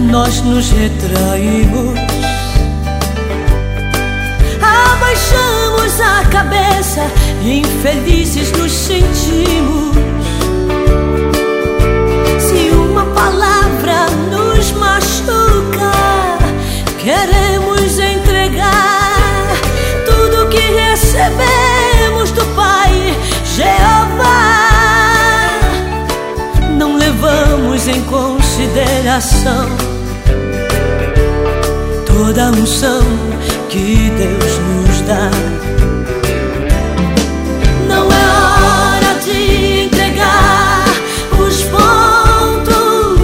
nós nos retraímos, abaixamos a cabeça e infelizes nos sentimos. Se uma palavra nos machuca, queremos entregar tudo que recebemos do Pai Jeová. Não levamos em consideração toda a unção que Deus nos dá. Não é hora de entregar os pontos,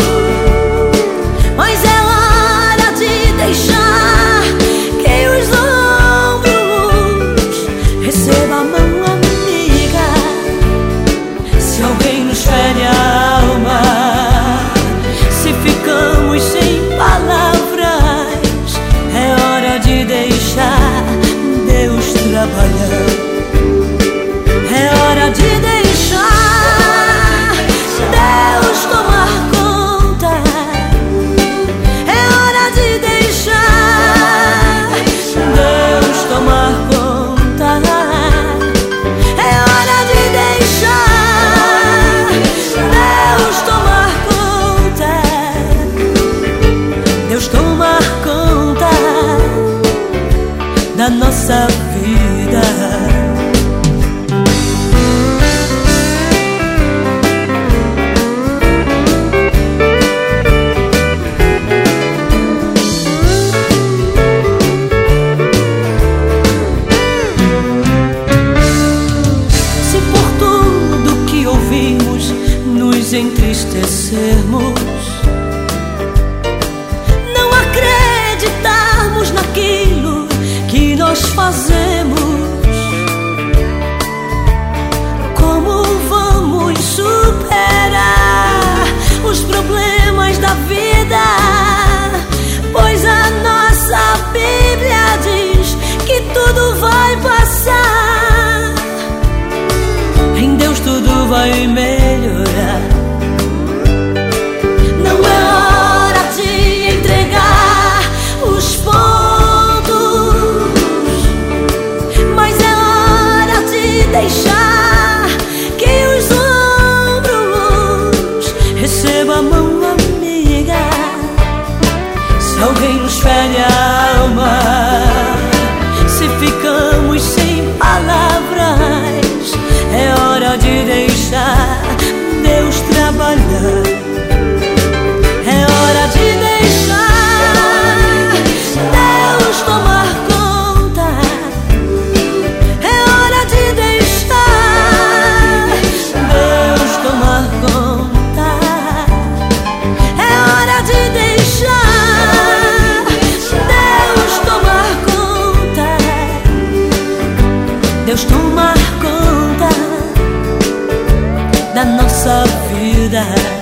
mas é hora de deixar que os ombros recebam a mão amiga. Se alguém nos fere a alma, se ficamos sem palavras, é hora de deixar Deus trabalhar. É hora de deixar Deus tomar conta. É hora de deixar Deus tomar conta. É hora de deixar Deus tomar conta. Deus tomar conta da nossa vida. Se por tudo que ouvimos nos entristecermos, não acreditarmos naquilo que nós fazemos, como vamos superar os problemas da vida? Pois a nossa Bíblia diz que tudo vai passar, em Deus tudo vai melhorar. Não é hora de entregar os pontos, mas é hora de deixar que os ombros recebam a mão amiga. Se alguém nos fere a alma, se ficamos sem palavras, é hora de deixar Deus trabalhar. É hora de deixar Deus tomar conta. É hora de deixar Deus tomar conta. É hora de deixar Deus tomar conta. Deus tomar conta da nossa vida.